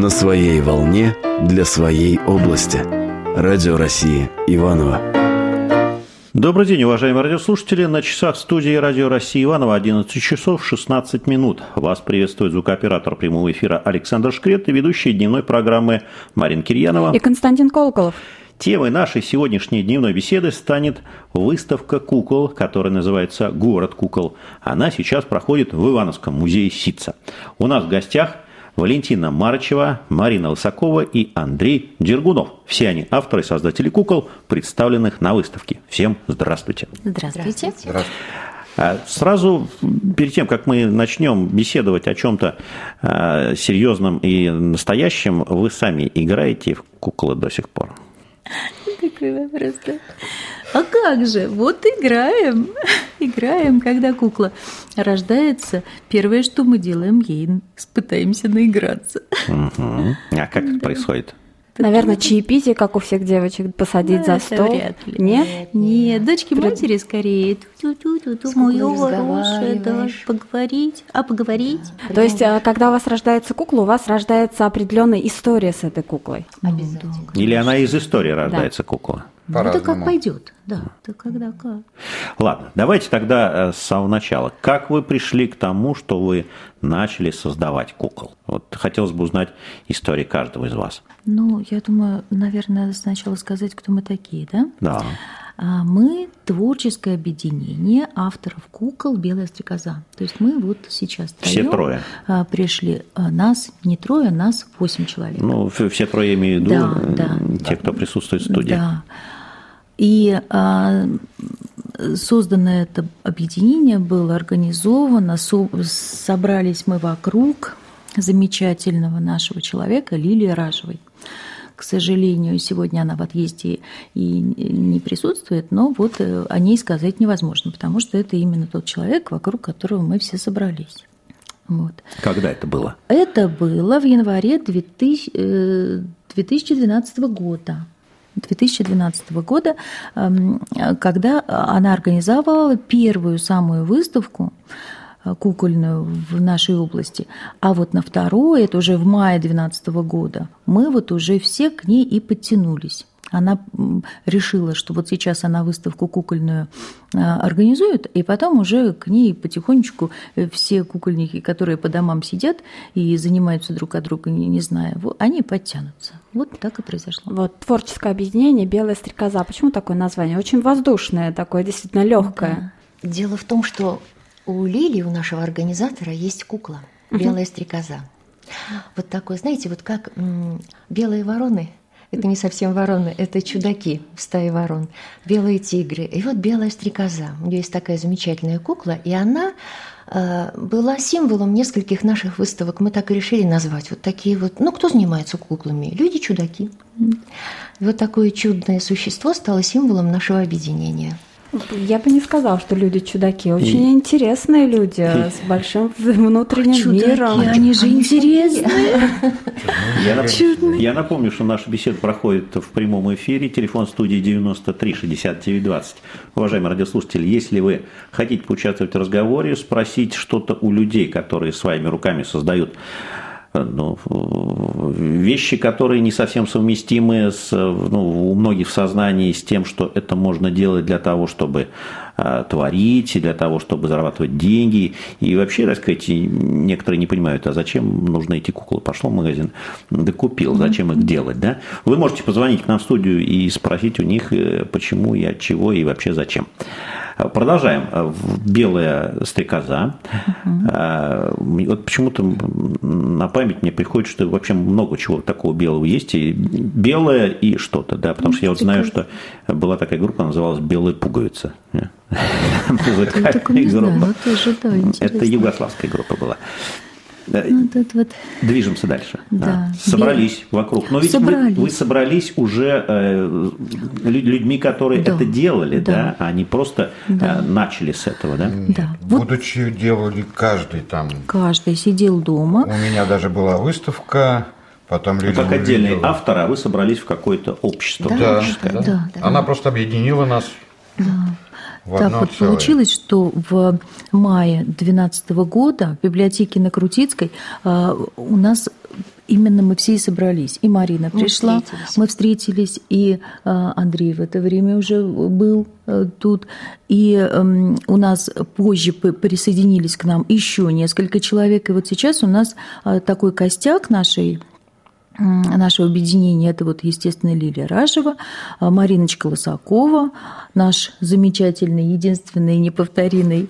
На своей волне для своей области. Радио России Иваново. Добрый день, уважаемые радиослушатели. На часах студии Радио России Иваново 11 часов 16 минут. Вас приветствует звукооператор прямого эфира Александр Шкрет и ведущие дневной программы Марина Кирьянова и Константин Колоколов. Темой нашей сегодняшней дневной беседы станет выставка кукол, которая называется «Город кукол». Она сейчас проходит в Ивановском музее Ситца. У нас в гостях Валентина Марычева, Марина Лысакова и Андрей Дергунов. Все они авторы и создатели кукол, представленных на выставке. Всем здравствуйте. Здравствуйте. Сразу перед тем, как мы начнем беседовать о чем-то серьезном и настоящем, вы сами играете в куклы до сих пор? Такой вопрос, да? А как же? Вот играем. Играем, когда кукла рождается. Первое, что мы делаем, ей пытаемся наиграться. Угу. А как это происходит? Наверное, чаепитие, как у всех девочек, посадить за стол. Вряд ли. Нет? Нет, дочки матери скорее. Моё хорошее, да, поговорить. А поговорить? То есть, когда у вас рождается кукла, у вас рождается определенная история с этой куклой. Обязательно. Или она из истории рождается, кукла? Ну, это как пойдет, да. Это когда как. Ладно, давайте тогда с самого начала. Как вы пришли к тому, что вы начали создавать кукол? Вот хотелось бы узнать историю каждого из вас. Ну, я думаю, наверное, надо сначала сказать, кто мы такие, да? Да. Мы творческое объединение авторов кукол «Белая стрекоза». То есть мы вот сейчас Все трое пришли. Нас не трое, нас 8 человек. Ну, все трое, я имею в виду, те, кто присутствует в студии. Да. И создано это объединение, было организовано, собрались мы вокруг замечательного нашего человека Лилии Ражевой. К сожалению, сегодня она в отъезде и не присутствует, но вот о ней сказать невозможно, потому что это именно тот человек, вокруг которого мы все собрались. Вот. Когда это было? Это было в январе 2012 года. 2012 года, когда она организовала первую самую выставку кукольную в нашей области, а вот на второе, это уже в мае 2012 года, мы вот уже все к ней и подтянулись. Она решила, что вот сейчас она выставку кукольную организует, и потом уже к ней потихонечку все кукольники, которые по домам сидят и занимаются друг от друга, не зная, они подтянутся. Вот так и произошло. Вот творческое объединение «Белая стрекоза». Почему такое название? Очень воздушное такое, действительно легкое. Да. Дело в том, что у Лили, у нашего организатора, есть кукла «Белая стрекоза». Вот такой, знаете, вот как белые вороны. Это не совсем вороны, это чудаки в стае ворон, белые тигры. И вот белая стрекоза. У нее есть такая замечательная кукла, и она была символом нескольких наших выставок. Мы так и решили назвать. Вот такие вот, кто занимается куклами? Люди-чудаки. И вот такое чудное существо стало символом нашего объединения. Я бы не сказала, что люди чудаки. Очень интересные люди с большим внутренним миром. Они же интересные. Я напомню, что наша беседа проходит в прямом эфире. Телефон студии 93 69 20. Уважаемые радиослушатели, если вы хотите поучаствовать в разговоре, спросить что-то у людей, которые своими руками создают вещи, которые не совсем совместимы у многих в сознании с тем, что это можно делать для того, чтобы творить, для того, чтобы зарабатывать деньги. И вообще, так сказать, некоторые не понимают, а зачем нужны эти куклы? Пошел в магазин, да купил, зачем их делать? Да? Вы можете позвонить к нам в студию и спросить у них, почему и от чего, и вообще зачем. Продолжаем. «Белая стрекоза». Вот почему-то на память мне приходит, что вообще много чего такого белого есть. И белое и что-то, да, потому что я вот знаю, что была такая группа, называлась «Белая пуговица». Музыкальная группа. Это югославская группа была. Движемся дальше. Да. Собрались вокруг. Но ведь вы собрались уже людьми, которые это делали, да? А не просто начали с этого, да? Да. Будучи делали каждый там. Каждый сидел дома. У меня даже была выставка. Потом люди как отдельный автор, а вы собрались в какое-то общество. Да. Она просто объединила нас. Так вот получилось, что в мае 2012 года в библиотеке на Крутицкой у нас именно мы все и собрались. И Марина пришла, мы встретились, и Андрей в это время уже был тут. И у нас позже присоединились к нам еще несколько человек. И вот сейчас у нас такой костяк нашего объединения, это вот, естественно, Лилия Ражева, Мариночка Лысакова, наш замечательный, единственный, неповторимый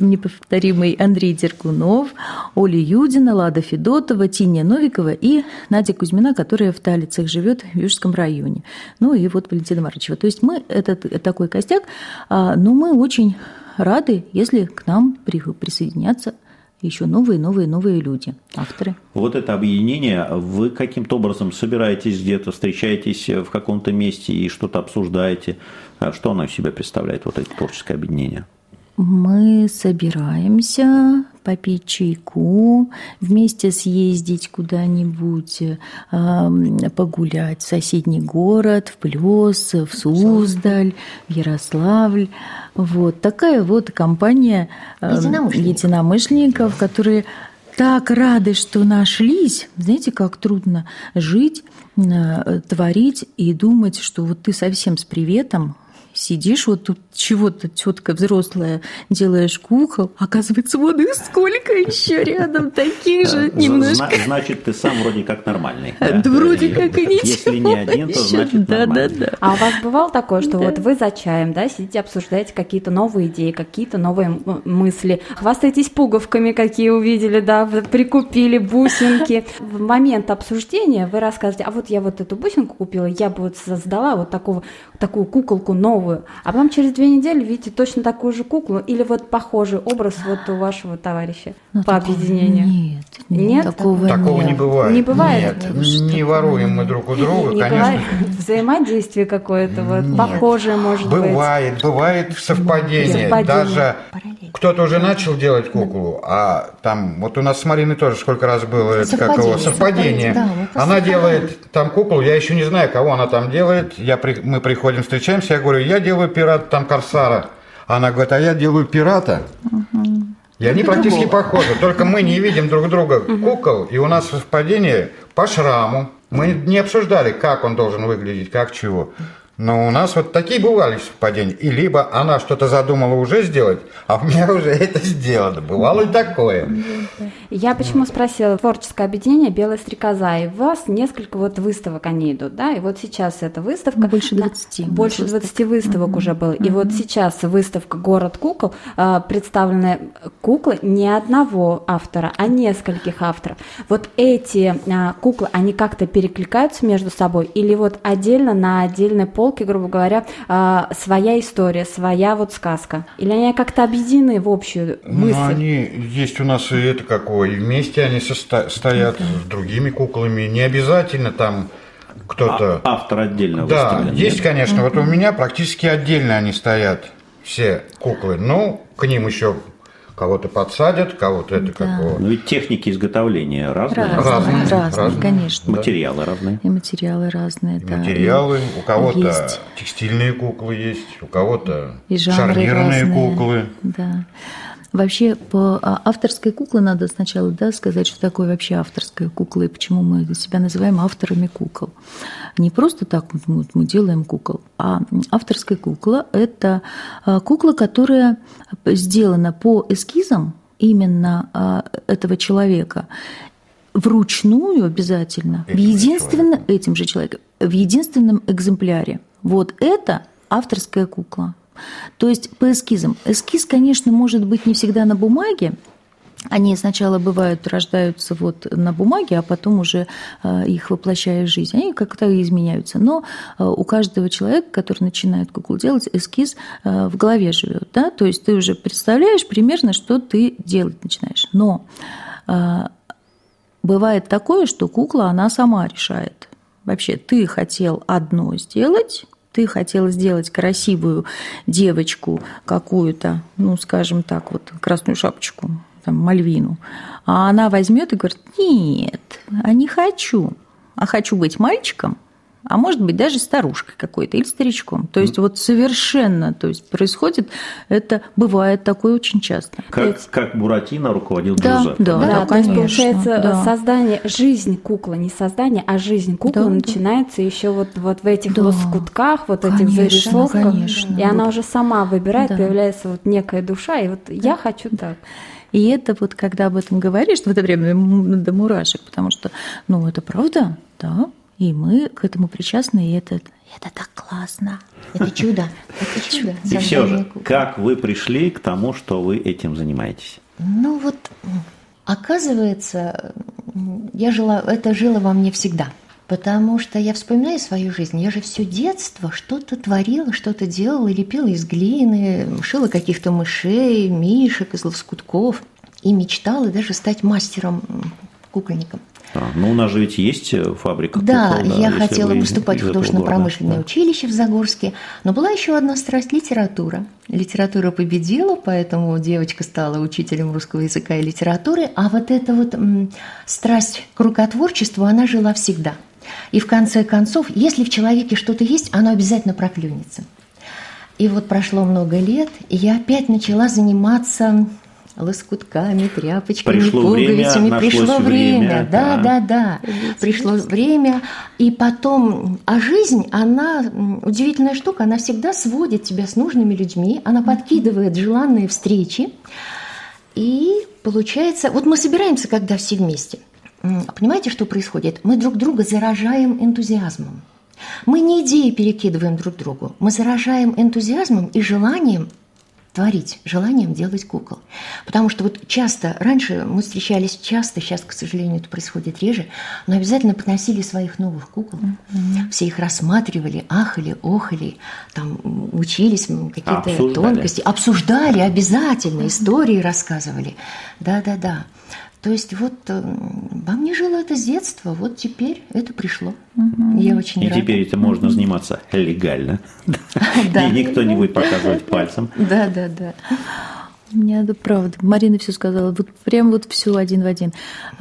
Андрей Дергунов, Оля Юдина, Лада Федотова, Тиня Новикова и Надя Кузьмина, которая в Талицах живет в Южском районе. Ну и вот Валентина Марычева. То есть мы, это такой костяк, но мы очень рады, если к нам присоединятся еще новые люди, авторы. Вот это объединение, вы каким-то образом собираетесь где-то, встречаетесь в каком-то месте и что-то обсуждаете? Что оно из себя представляет, вот это творческое объединение? Мы собираемся попить чайку, вместе съездить куда-нибудь, погулять в соседний город, в Плёс, в Суздаль, в Ярославль. Вот такая вот компания единомышленников, которые так рады, что нашлись. Знаете, как трудно жить, творить и думать, что вот ты совсем с приветом сидишь, вот тут чего-то тетка взрослая, делаешь кукол, оказывается, вот и сколько еще рядом таких же немножко. Значит, ты сам вроде как нормальный. Да, вроде как и ничего. Если не один, то значит нормальный. Да. А у вас бывало такое, что вот вы за чаем, да, сидите, обсуждаете какие-то новые идеи, какие-то новые мысли, хвастаетесь пуговками, какие увидели, да, прикупили бусинки. В момент обсуждения вы рассказываете, а вот я вот эту бусинку купила, я бы вот создала вот такую куколку новую, а потом через 2 недели видите точно такую же куклу или вот похожий образ вот у вашего товарища по объединению? Нет? Такого не бывает. Не бывает? Нет, не воруем мы друг у друга, не конечно. Взаимодействие какое-то вот похожее может быть. Бывает совпадение. Даже кто-то уже начал делать куклу, а там, вот у нас с Мариной тоже сколько раз было совпадение. Да, она делает там куклу, я еще не знаю, кого она там делает. Мы приходим, встречаемся, я говорю, я делаю пирата, там корсара. Она говорит, а я делаю пирата. И они практически похожи, только мы не видим друг друга кукол, и у нас совпадение по шраму. Мы не обсуждали, как он должен выглядеть, как чего. Но у нас вот такие бывали совпадения. И либо она что-то задумала уже сделать, а у меня уже это сделано. Бывало и такое. Я почему спросила, творческое объединение «Белая стрекоза», и у вас несколько вот выставок они идут, да, и вот сейчас эта выставка... Больше 20. Больше 20 выставок уже было. И вот сейчас выставка «Город кукол», представлены куклы не одного автора, а нескольких авторов. Вот эти куклы, они как-то перекликаются между собой или вот отдельно на отдельной полке, грубо говоря, своя история, своя вот сказка? Или они как-то объединены в общую мысль? Ну, они есть у нас и это какое, и вместе они стоят с другими куклами. Не обязательно там кто-то... Автор отдельно Да, выставлен. есть, конечно. Вот у меня практически отдельно они стоят, все куклы. Ну, к ним еще кого-то подсадят, кого-то это какого. Ну ведь техники изготовления разные. Разные, конечно. Материалы разные. И материалы разные, да. Материалы, у кого-то есть. текстильные куклы есть, у кого-то И жанры шарнирные разные. куклы. Да. Вообще, по авторской кукле надо сначала сказать, что такое вообще авторская кукла и почему мы себя называем авторами кукол. Не просто так вот мы делаем кукол, а авторская кукла – это кукла, которая сделана по эскизам именно этого человека, вручную обязательно, этим же человеком, в единственном экземпляре. Вот это авторская кукла. То есть по эскизам. Эскиз, конечно, может быть не всегда на бумаге. Они сначала рождаются вот на бумаге, а потом уже их воплощая в жизнь. Они как-то изменяются. Но у каждого человека, который начинает куклу делать, эскиз в голове живет. Да? То есть ты уже представляешь примерно, что ты делать начинаешь. Но бывает такое, что кукла, она сама решает. Вообще, ты хотел одно сделать, ты хотела сделать красивую девочку какую-то, ну, скажем так, вот красную шапочку, там, Мальвину, а она возьмет и говорит, нет, а не хочу, а хочу быть мальчиком, а может быть даже старушкой какой-то или старичком. То есть вот совершенно, то есть происходит, это бывает такое очень часто. Как Буратино руководил Джузеппе. Да, то есть получается да. создание, жизнь куклы, не создание, а жизнь куклы начинается еще вот в этих лоскутках, вот этих зарисовках, и она уже сама выбирает, появляется вот некая душа, и вот я хочу так. И это вот, когда об этом говоришь, в это время до мурашек, потому что, ну, это правда, да, и мы к этому причастны, и это так классно. Это чудо, это чудо. И все же, как вы пришли к тому, что вы этим занимаетесь? Ну вот, оказывается, это жило во мне всегда. Потому что я вспоминаю свою жизнь, я же все детство что-то творила, что-то делала, лепила из глины, шила каких-то мышей, мишек из лоскутков и мечтала даже стать мастером-кукольником. Ну, у нас же ведь есть фабрика кукол. Да, я хотела поступать в художественно-промышленное училище в Загорске, но была еще одна страсть – литература. Литература победила, поэтому девочка стала учителем русского языка и литературы, а вот эта вот страсть к рукотворчеству, она жила всегда. И в конце концов, если в человеке что-то есть, оно обязательно проклюнется. И вот прошло много лет, и я опять начала заниматься лоскутками, тряпочками, пуговицами. Пришло время. Да. Пришло время. И потом, а жизнь, она удивительная штука, она всегда сводит тебя с нужными людьми, она подкидывает желанные встречи. И получается, вот мы собираемся, когда все вместе. Понимаете, что происходит? Мы друг друга заражаем энтузиазмом. Мы не идеи перекидываем друг другу, мы заражаем энтузиазмом и желанием творить, желанием делать кукол. Потому что вот часто, раньше мы встречались часто, сейчас, к сожалению, это происходит реже, но обязательно приносили своих новых кукол. Все их рассматривали, ахали, охали, там учились какие-то тонкости, обсуждали обязательно, истории рассказывали. Да. То есть вот во мне жило это с детства, вот теперь это пришло. Я очень рада. И теперь этим можно заниматься легально. И никто не будет показывать пальцем. Да. У меня это правда. Марина все сказала. Вот прям вот все один в один.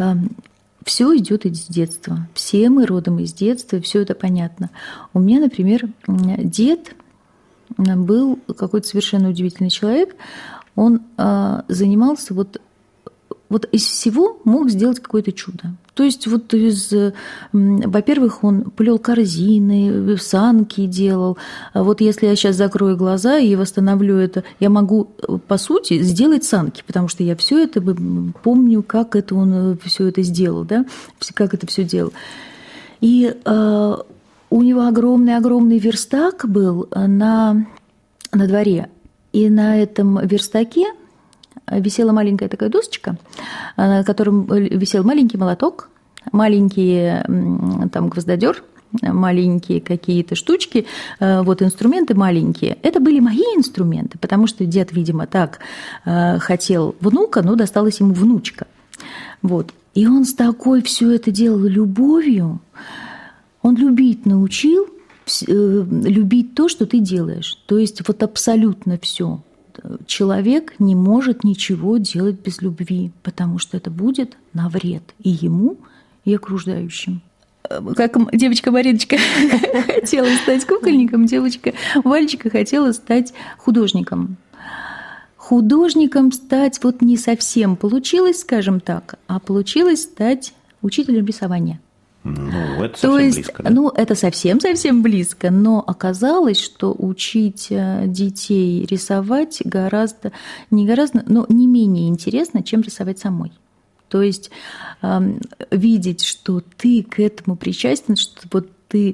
Все идет из детства. Все мы родом из детства, и все это понятно. У меня, например, дед был какой-то совершенно удивительный человек. Он занимался вот из всего мог сделать какое-то чудо. То есть вот во-первых, он плел корзины, санки делал. Вот если я сейчас закрою глаза и восстановлю это, я могу, по сути, сделать санки, потому что я все это помню, как это он все это сделал, да, как это все делал. И у него огромный верстак был на дворе, и на этом верстаке висела маленькая такая досочка, на котором висел маленький молоток, маленький там гвоздодер, маленькие какие-то штучки, вот инструменты маленькие. Это были мои инструменты, потому что дед, видимо, так хотел внука, но досталась ему внучка. Вот. И он с такой все это делал любовью, он любить научил, любить то, что ты делаешь. То есть вот абсолютно все. Человек не может ничего делать без любви, потому что это будет на вред и ему, и окружающим. Как девочка Мариночка хотела стать кукольником, девочка Валечка хотела стать художником. Художником стать вот не совсем получилось, скажем так, а получилось стать учителем рисования. Ну, это совсем близко. Да? Это совсем близко, но оказалось, что учить детей рисовать но не менее интересно, чем рисовать самой. То есть видеть, что ты к этому причастен, что вот ты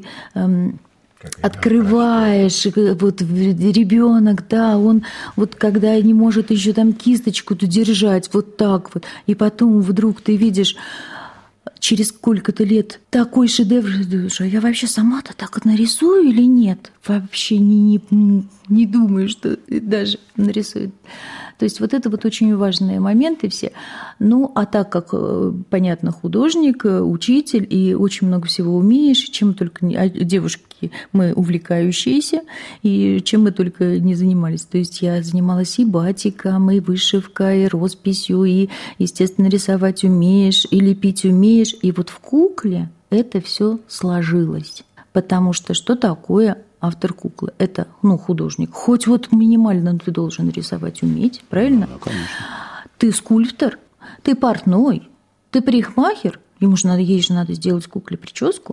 открываешь, вот ребенок, да, он вот когда не может еще там кисточку-то держать, вот так вот, и потом вдруг ты видишь через сколько-то лет такой шедевр, а я вообще сама-то так нарисую или нет? Вообще не думаю, что даже нарисует. То есть вот это вот очень важные моменты все. Ну, а так как, понятно, художник, учитель и очень много всего умеешь, чем только девушки мы увлекающиеся, и чем мы только не занимались. То есть я занималась и батиком, и вышивкой, и росписью, и, естественно, рисовать умеешь, и лепить умеешь. И вот в кукле это все сложилось. Потому что такое автор куклы? Это, художник. Хоть вот минимально ты должен рисовать уметь, правильно? Да, конечно. Ты скульптор, ты портной, ты парикмахер, ей же надо сделать кукле прическу.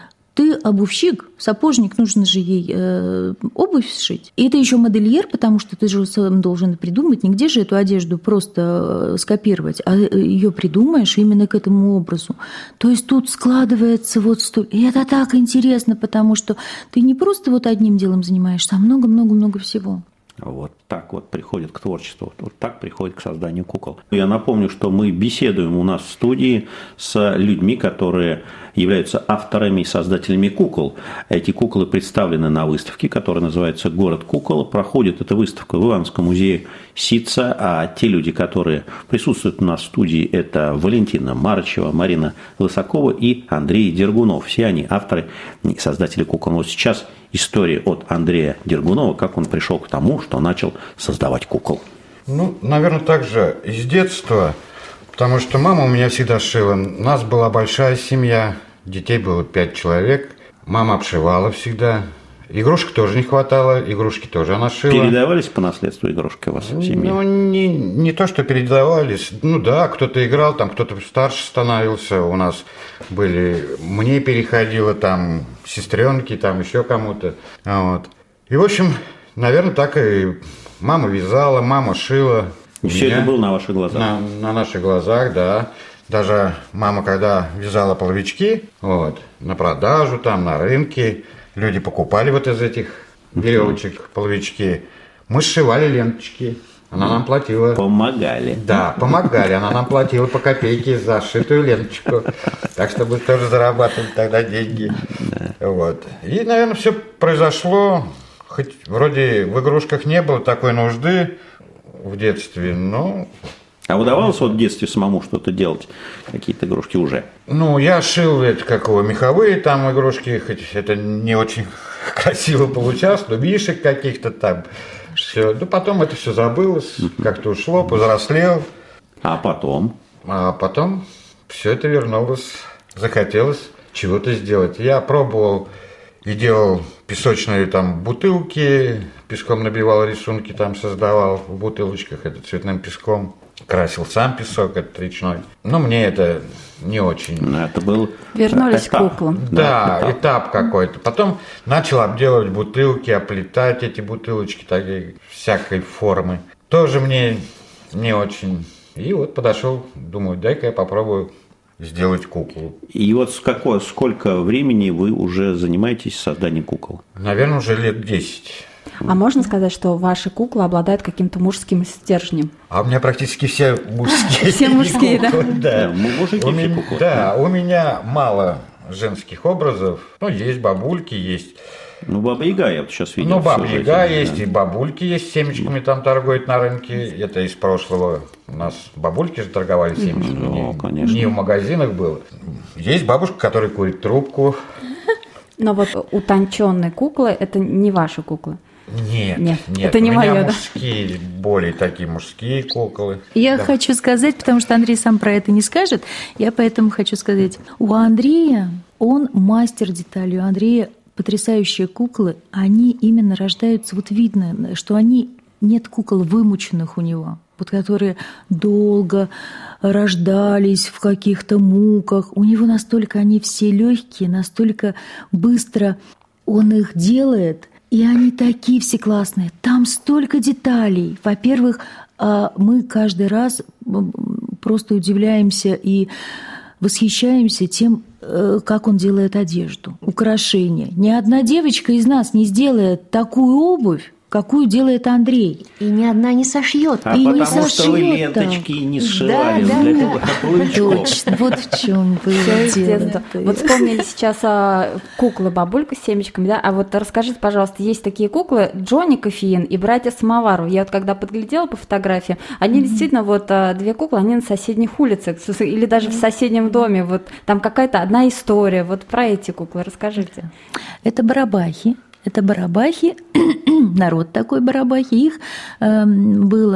Ты обувщик, сапожник, нужно же ей обувь сшить. И ты еще модельер, потому что ты же сам должен придумать, не где же эту одежду просто скопировать, а ее придумаешь именно к этому образу. То есть тут складывается вот столько. И это так интересно, потому что ты не просто вот одним делом занимаешься, а много-много-много всего. Вот так вот приходит к творчеству, вот так приходит к созданию кукол. Я напомню, что мы беседуем у нас в студии с людьми, которые являются авторами и создателями кукол. Эти куклы представлены на выставке, которая называется «Город кукол». Проходит эта выставка в Ивановском музее Ситца, а те люди, которые присутствуют у нас в студии, это Валентина Марычева, Марина Лысакова и Андрей Дергунов. Все они авторы и создатели кукол. Вот сейчас история от Андрея Дергунова, как он пришел к тому, что начал создавать кукол. Наверное, так же из детства, потому что мама у меня всегда шила. У нас была большая семья, детей было 5 человек. Мама обшивала всегда. Игрушек тоже не хватало, игрушки тоже она шила. Передавались по наследству игрушки у вас в семье? Не то, что передавались. Да, кто-то играл, там кто-то старше становился. У нас были... Мне переходило там сестренки, там еще кому-то. Вот. И, в общем, наверное, так и мама вязала, мама шила. И все это было на ваших глазах? На наших глазах, да. Даже мама, когда вязала половички, на продажу, там, на рынке, люди покупали вот из этих веревочек половички. Мы сшивали ленточки. Она нам платила. Помогали. Да, помогали. Она нам платила по копейке за сшитую ленточку. Так что мы тоже зарабатывали тогда деньги. Вот. И, наверное, все произошло. Хоть вроде в игрушках не было такой нужды в детстве, но... А удавалось в детстве самому что-то делать? Какие-то игрушки уже? Я шил меховые там игрушки, хоть это не очень красиво получалось, но мишек каких-то там. Все. Да потом это все забылось, как-то ушло, повзрослел. А потом? А потом все это вернулось, захотелось чего-то сделать. Я пробовал и делал песочные там бутылки, песком набивал рисунки, там создавал в бутылочках, это цветным песком. Красил сам песок, этот речной. Но мне это не очень. Это был Вернулись этап. к куклам. Да, этап какой-то. Потом начал обделывать бутылки, оплетать эти бутылочки такой всякой формы. Тоже мне не очень. И вот подошел, думаю, дай-ка я попробую сделать куклу. И вот сколько времени вы уже занимаетесь созданием кукол? Наверное, уже лет 10. А можно сказать, что ваши куклы обладают каким-то мужским стержнем? А у меня практически все мужские. Все мужские, да? Да, мужики все куклы. Да, у меня мало женских образов. Есть бабульки, есть. Баба-Яга я вот сейчас видел. Баба-Яга есть, и бабульки есть, семечками там торгуют на рынке. Это из прошлого. У нас бабульки же торговали семечками. Конечно. Не в магазинах было. Есть бабушка, которая курит трубку. Но вот утонченные куклы – это не ваши куклы. Нет, это не у моё, меня да? мужские, более такие мужские куклы. Я хочу сказать, потому что Андрей сам про это не скажет, я поэтому хочу сказать. У Андрея, он мастер деталей, у Андрея потрясающие куклы, они именно рождаются, вот видно, что нет кукол вымученных у него, которые долго рождались в каких-то муках. У него настолько они все легкие, настолько быстро он их делает, и они такие все классные. Там столько деталей. Во-первых, мы каждый раз просто удивляемся и восхищаемся тем, как он делает одежду, украшения. Ни одна девочка из нас не сделает такую обувь, какую делает Андрей. И ни одна не сошьет. А и потому не что вы ленточки не сшивали для половичков. Точно, вот в чем было дело. Вот вспомнили сейчас куклы бабулька с семечками, да? А вот расскажите, пожалуйста, есть такие куклы Джонни Кофеин и братья Самоваров. Я вот когда подглядела по фотографии, они действительно две куклы, они на соседних улицах или даже в соседнем доме. Вот там какая-то одна история. Вот про эти куклы расскажите. Это барабахи. Это барабахи, народ такой барабахи. Их было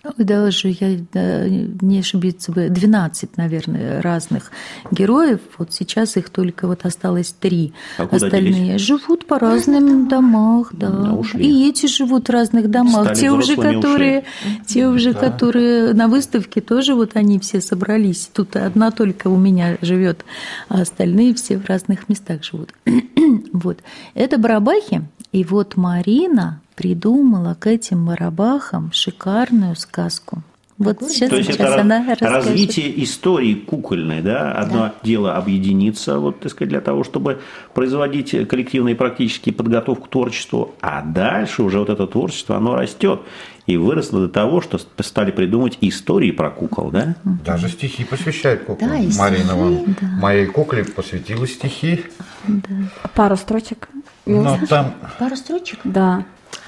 Даже, я не ошибиться бы, 12, наверное, разных героев. Вот сейчас их только вот осталось 3. А куда остальные делись? живут по разным домах, да. Ушли. И эти живут в разных домах. Стали взрослыми, Те уже, которые на выставке тоже вот они все собрались. Тут одна только у меня живет, а остальные все в разных местах живут. Вот. Это барабахи. И вот Марина придумала к этим барабахам шикарную сказку. Вот сейчас, То есть сейчас это она расскажет. развитие истории кукольной, да? Одно дело объединиться, вот, так сказать, для того, чтобы производить коллективную и практически подготовку к творчеству, а дальше уже вот это творчество, оно растет и выросло до того, что стали придумывать истории про кукол, да? Даже стихи посвящает куклам. Да, и Марина вон стихи, моей кукле посвятила стихи. Пару строчек. Но там Пару строчек? Да.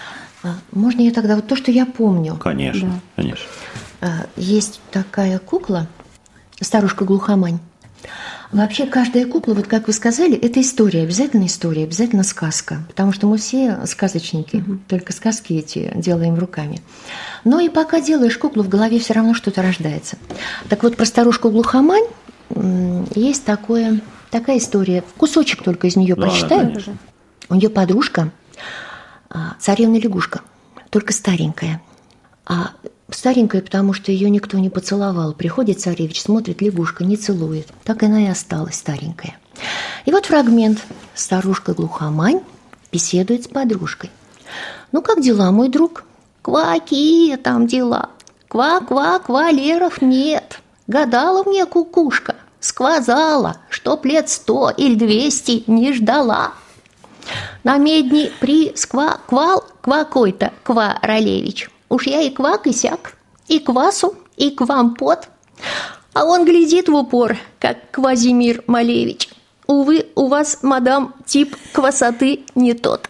Можно я тогда вот то, что я помню? Конечно, конечно. Есть такая кукла, старушка-глухомань. Вообще каждая кукла, вот как вы сказали, это история, обязательно сказка, потому что мы все сказочники, только сказки эти делаем руками. Но и пока делаешь куклу, в голове все равно что-то рождается. Так вот, про старушку-глухомань есть такая история, кусочек только из нее прочитаю. У нее подружка царевна-лягушка, только старенькая. Старенькая, потому что ее никто не поцеловал. Приходит царевич, смотрит, лягушка не целует. Так она и осталась старенькая. И вот фрагмент. Старушка-глухомань беседует с подружкой. «Ну, как дела, мой друг?» «Какие там дела? Ква-ква-квалеров нет. Гадала мне кукушка, сказала, чтоб лет 100 или 200 не ждала. На медни присква-квал квакой-то Ква-Ролевич. Уж я и квак, и сяк, и квасу, и квампот. А он глядит в упор, как Квазимир Малевич. Увы, у вас, мадам, тип квасоты не тот».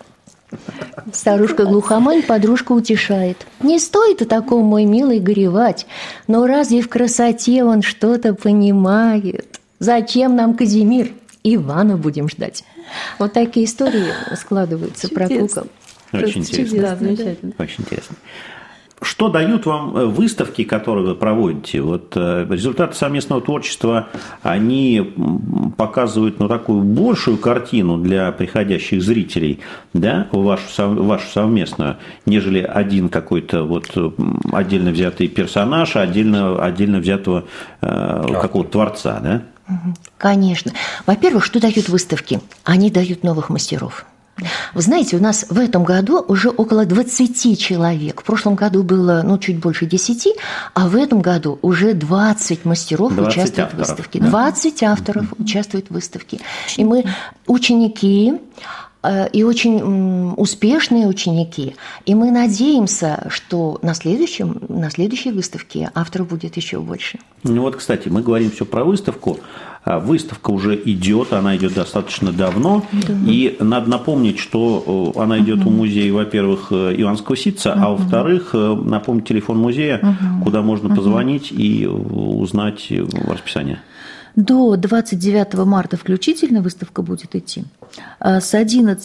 Старушка-глухомань подружка утешает. «Не стоит о таком, мой милый, горевать, но разве в красоте он что-то понимает? Зачем нам Казимир? Ивана будем ждать». Вот такие истории складываются про кукол. Очень интересно. Да, замечательно. Очень интересно. Что дают вам выставки, которые вы проводите? Вот результаты совместного творчества, они показывают такую большую картину для приходящих зрителей, да, вашу совместную, нежели один какой-то вот отдельно взятый персонаж, отдельно взятого какого-то творца, да? Конечно. Во-первых, что дают выставки? Они дают новых мастеров. Вы знаете, у нас в этом году уже около 20 человек. В прошлом году было чуть больше 10, а в этом году уже 20 мастеров участвуют в выставке. 20 авторов участвуют в выставке. И мы ученики, и очень успешные ученики. И мы надеемся, что на следующей выставке авторов будет еще больше. Кстати, мы говорим все про выставку. Выставка уже идет, она идет достаточно давно. И надо напомнить, что она идет в музее, во-первых, Иванского Ситца, а во-вторых, напомнить телефон музея, куда можно позвонить и узнать расписание. До 29 марта включительно выставка будет идти. С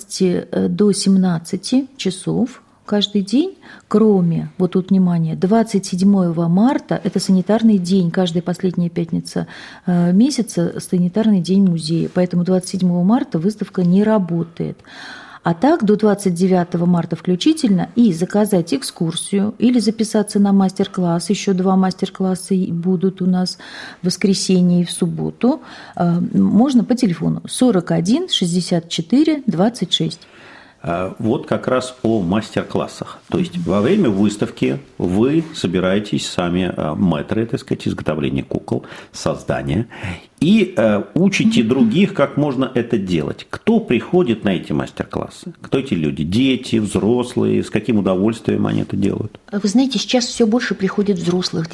11 до 17 часов каждый день, кроме, вот тут внимание, 27 марта, это санитарный день, каждая последняя пятница месяца санитарный день музея, поэтому 27 марта выставка не работает. А так до 29 марта включительно и заказать экскурсию или записаться на мастер-класс. Еще 2 мастер-класса будут у нас в воскресенье и в субботу. Можно по телефону 41 64 26. Вот как раз о мастер-классах. То есть во время выставки вы собираетесь сами мэтры, так сказать, изготовления кукол, создания, и учите других, как можно это делать. Кто приходит на эти мастер-классы? Кто эти люди? Дети, взрослые? С каким удовольствием они это делают? Вы знаете, сейчас все больше приходит взрослых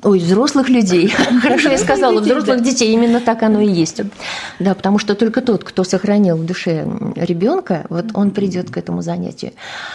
людей. Хорошо я сказала, взрослых детей. Именно так оно и есть. Да, потому что только тот, кто сохранил в душе ребенка, вот он придет к этому занятию.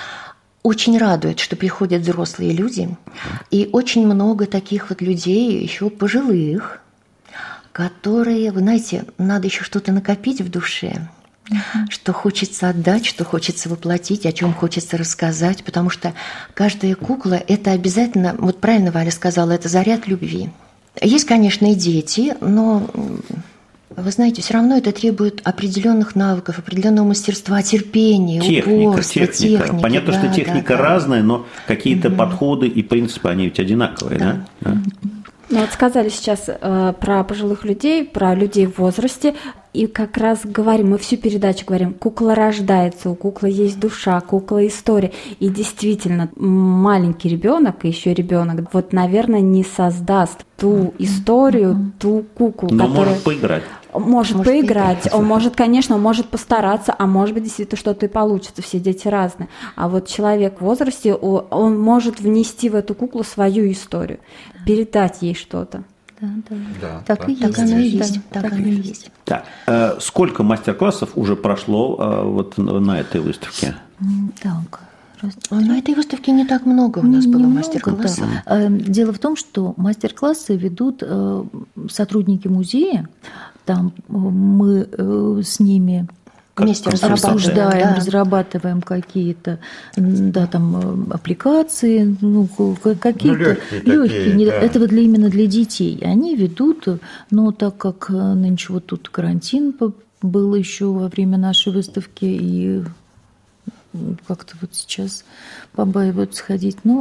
Очень радует, что приходят взрослые люди, и очень много таких вот людей, еще пожилых, которые, вы знаете, надо еще что-то накопить в душе, что хочется отдать, что хочется воплотить, о чем хочется рассказать, потому что каждая кукла – это обязательно, вот правильно Валя сказала, это заряд любви. Есть, конечно, и дети, но, вы знаете, все равно это требует определенных навыков, определенного мастерства, терпения, упорства, техники. Понятно, что техника разная, но какие-то подходы и принципы, они ведь одинаковые, да? Ну вот сказали сейчас про пожилых людей, про людей в возрасте, и как раз говорим, мы всю передачу говорим, кукла рождается, у куклы есть душа, кукла история. И действительно, маленький ребенок, и еще ребенок, вот, наверное, не создаст ту историю, ту куклу, но которая... может поиграть. Может поиграть, он может, конечно, он может постараться, а может быть, действительно что-то и получится, все дети разные. А вот человек в возрасте, он может внести в эту куклу свою историю, передать ей что-то. Да. Так и есть. Так оно и есть. Так оно и есть. Так, сколько мастер-классов уже прошло вот на этой выставке? Так. На этой выставке не так много у нас было мастер-классов. Да. Дело в том, что мастер-классы ведут сотрудники музея. Там мы с ними вместе обсуждаем, разрабатываем какие-то там аппликации, какие-то легкие. Это вот именно для детей. Они ведут, но так как нынче вот тут карантин был еще во время нашей выставки, и как-то вот сейчас побаиваются ходить. Но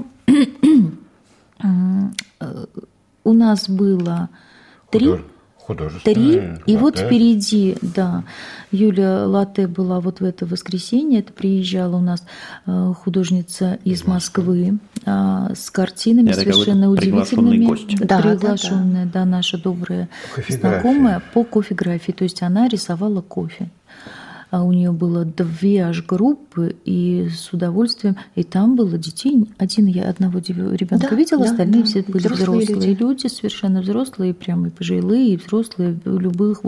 у нас было 3. И вот впереди, Юлия Латте была вот в это воскресенье, это приезжала у нас художница из Москвы с картинами совершенно удивительными. Приглашенная, наша добрая знакомая по кофеграфии, то есть она рисовала кофе. А у нее было 2 аж группы, и с удовольствием. И там было детей. Я одного ребенка видела, остальные все были взрослые люди, совершенно взрослые, прямо и пожилые, и взрослые, любых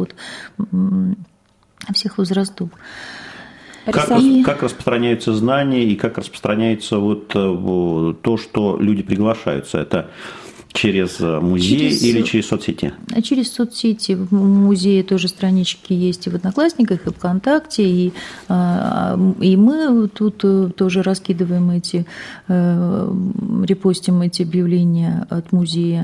всех возрастов. Как распространяются знания и как распространяется вот то, что люди приглашаются? Это через музей или через соцсети? Через соцсети. В музее тоже странички есть и в Одноклассниках, и ВКонтакте, и мы тут тоже раскидываем репостим эти объявления от музея.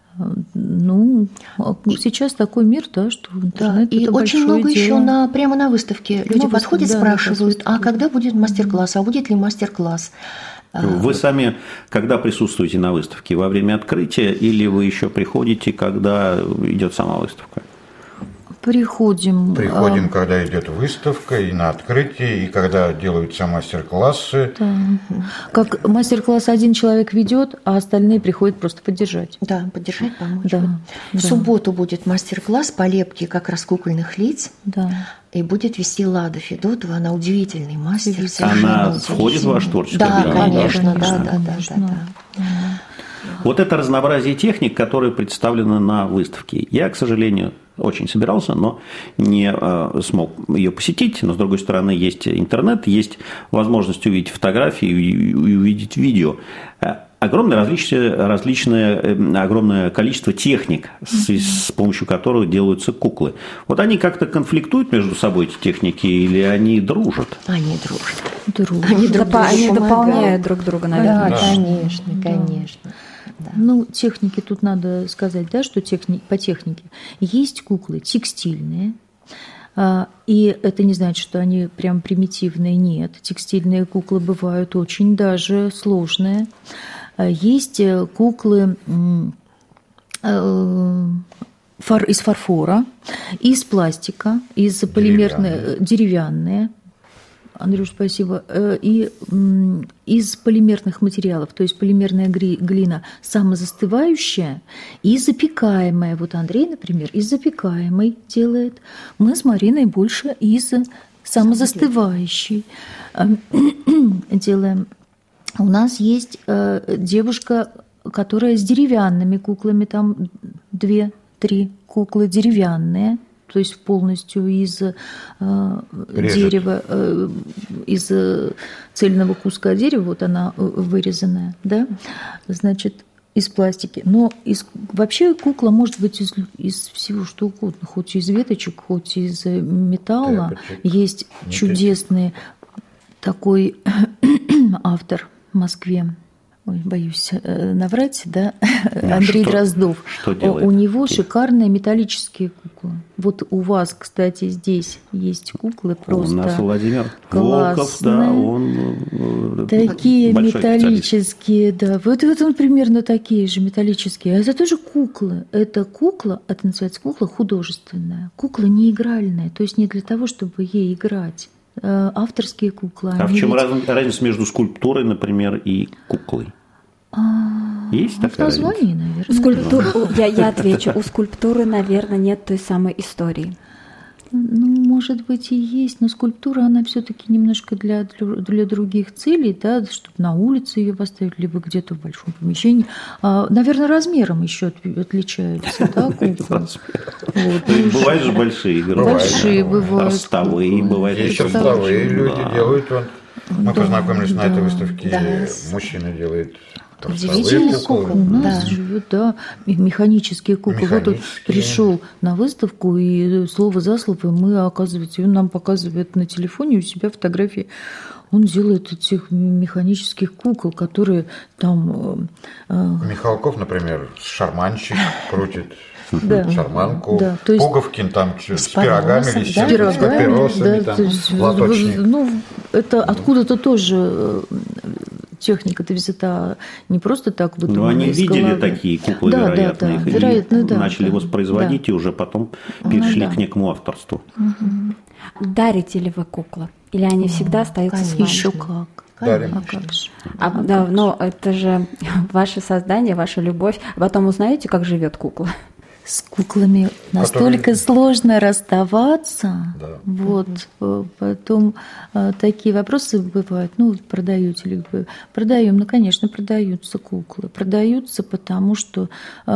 Сейчас такой мир, что интернет и это очень много дело. еще прямо на выставке люди подходят, спрашивают, а когда будет мастер-класс, а будет ли мастер-класс? Вы сами когда присутствуете на выставке? Во время открытия или вы еще приходите, когда идет сама выставка? Приходим, когда идет выставка, и на открытии, и когда делаются мастер-классы. Да. Как мастер-класс один человек ведет, а остальные приходят просто поддержать. Да, поддержать, помочь. Да. В субботу будет мастер-класс по лепке как раз кукольных лиц. Да. И будет вести Лада Федотова, она удивительный мастер. Она входит в ваш творческий объединение? Да. Вот это разнообразие техник, которые представлены на выставке. Я, к сожалению, очень собирался, но не смог ее посетить. Но, с другой стороны, есть интернет, есть возможность увидеть фотографии и увидеть видео. Огромное огромное количество техник, с помощью которых делаются куклы. Вот они как-то конфликтуют между собой, эти техники, или они дружат? Они дружат. Они дополняют друг друга, наверное. Да, конечно. Да. Техники тут надо сказать, что по технике есть куклы текстильные, и это не значит, что они прям примитивные, нет. Текстильные куклы бывают очень даже сложные. Есть куклы из фарфора, из пластика, из полимерной, деревянные. Андрюш, спасибо. И из полимерных материалов, то есть полимерная глина самозастывающая и запекаемая. Вот Андрей, например, из запекаемой делает. Мы с Мариной больше из самозастывающей делаем. У нас есть девушка, которая с деревянными куклами, там 2-3 куклы деревянные, то есть полностью из дерева, из цельного куска дерева, вот она вырезанная, да, значит, Из пластики. Но вообще кукла может быть из всего что угодно. Хоть из веточек, хоть из металла. Тряпочек, есть ниточек. чудесный такой автор в Москве. Ой, боюсь наврать, да? Андрей что? Дроздов. Что делает? У него шикарные металлические куклы. Вот у вас, кстати, здесь есть куклы просто У нас Владимир классные. Волков, да, он такие большой металлические, да. Вот он примерно такие же металлические. А это тоже куклы. Это кукла, это называется кукла художественная. Кукла не игральная, то есть не для того, чтобы ей играть. Авторские куклы. А в чем разница между скульптурой, например, и куклой? Есть такая разница? В названии, наверное. Я отвечу. У скульптуры, наверное, нет той самой истории. Ну, может быть, и есть, но скульптура, она все-таки немножко для других целей, да, чтобы на улице ее поставить, либо где-то в большом помещении. Наверное, размером еще отличаются, да, куклы. Бывают же большие игры. Большие бывают. Ростовые бывают. Есть ростовые люди делают. Мы познакомились на этой выставке. Мужчина делает удивительные куклы. У нас живет, да, механические куклы. Вот он пришел на выставку, и слово за слово мы, оказывается, он нам показывает на телефоне у себя фотографии. Он делает этих механических кукол, которые там... Михалков, например, шарманщик крутит. Да. Шарманку, да, то есть Пуговкин там с пирогами висит, да, с папиросами, да, там, лоточник. Ну, это откуда-то тоже техника-то взята не просто так выдуманная. Но они из видели головы. такие куклы, да, вероятно, да, их, вероятно, и да, начали да, воспроизводить, да. и уже потом перешли к некому авторству. Дарите ли вы куклы? Или они всегда остаются с вами? Еще как. Дарим. А как же? Да, но это же ваше создание, ваша любовь. А потом узнаете, как живет кукла. С куклами настолько сложно расставаться. Да. Вот. Потом такие вопросы бывают. Ну, продаете ли вы? Продаем. Ну, конечно, продаются куклы. Продаются, потому что,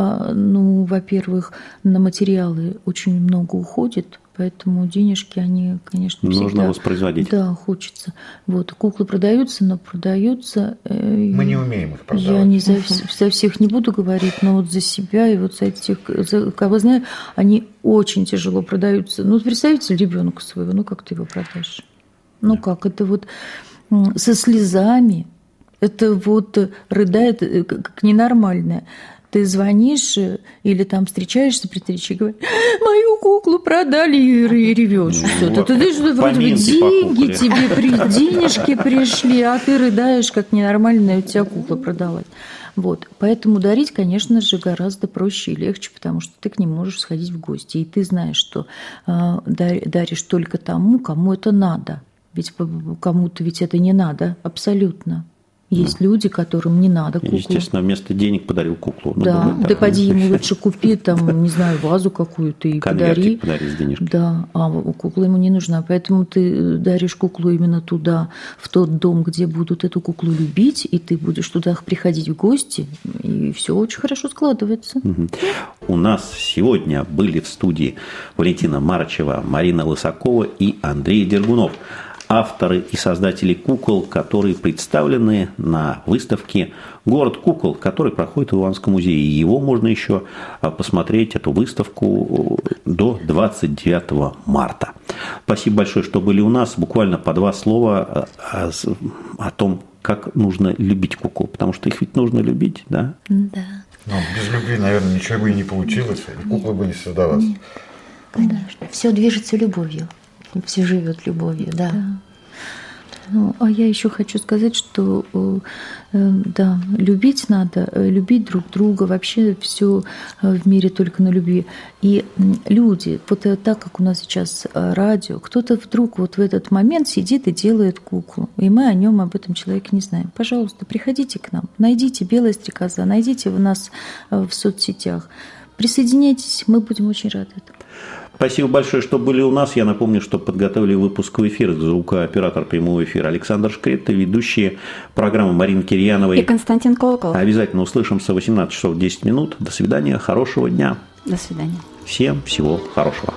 ну, во-первых, на материалы очень много уходит. Поэтому денежки, они, конечно, всегда... Нужно воспроизводить. Да, хочется. Вот. Куклы продаются, но продаются... Мы не умеем их продавать. Я не за всех не буду говорить, но вот за себя и вот за тех, кого знаю, они очень тяжело продаются. Ну, представьте ребенка своего, ну, как ты его продашь? Ну, как? Это вот со слезами, это вот рыдает, как ненормальное. Ты звонишь или там встречаешься при встрече и говоришь: мою куклу продали, и ревешь. Что-то. Ты что, вроде бы деньги тебе, денежки пришли, а ты рыдаешь, как ненормальная, у тебя кукла продалась. Вот. Поэтому дарить, конечно же, гораздо проще и легче, потому что ты к ним можешь сходить в гости. И ты знаешь, что даришь только тому, кому это надо. Ведь кому-то ведь это не надо абсолютно. Есть люди, которым не надо куклу. Естественно, вместо денег подарил куклу. Да, да, поди ему лучше купи, там, не знаю, вазу какую-то и подари. Подари с денежкой. Да, а кукла ему не нужна. Поэтому ты даришь куклу именно туда, в тот дом, где будут эту куклу любить, и ты будешь туда приходить в гости, и все очень хорошо складывается. У нас сегодня были в студии Валентина Марчева, Марина Лысакова и Андрей Дергунов. Авторы и создатели кукол, которые представлены на выставке «Город кукол», который проходит в Ивановском музее. Его можно еще посмотреть, эту выставку, до 29 марта. Спасибо большое, что были у нас. Буквально по 2 слова о том, как нужно любить кукол, потому что их ведь нужно любить, да? Да. Ну, без любви, наверное, ничего бы и не получилось, и кукла бы не создалась. Конечно. Все движется любовью. Все живет любовью, да. Ну, а я еще хочу сказать, что да, любить надо, любить друг друга, вообще все в мире только на любви. И люди, вот так как у нас сейчас радио, кто-то вдруг вот в этот момент сидит и делает куклу, и мы о нем, об этом человеке не знаем. Пожалуйста, приходите к нам, найдите «Белая стрекоза», найдите нас в соцсетях, присоединяйтесь, мы будем очень рады этому. Спасибо большое, что были у нас. Я напомню, что подготовили выпуск в эфир звукооператор прямого эфира Александр Шкрет и ведущие программы Марина Кирьянова и Константин Колокол. Обязательно услышимся в 18 часов 10 минут. До свидания, хорошего дня. До свидания. Всем всего хорошего.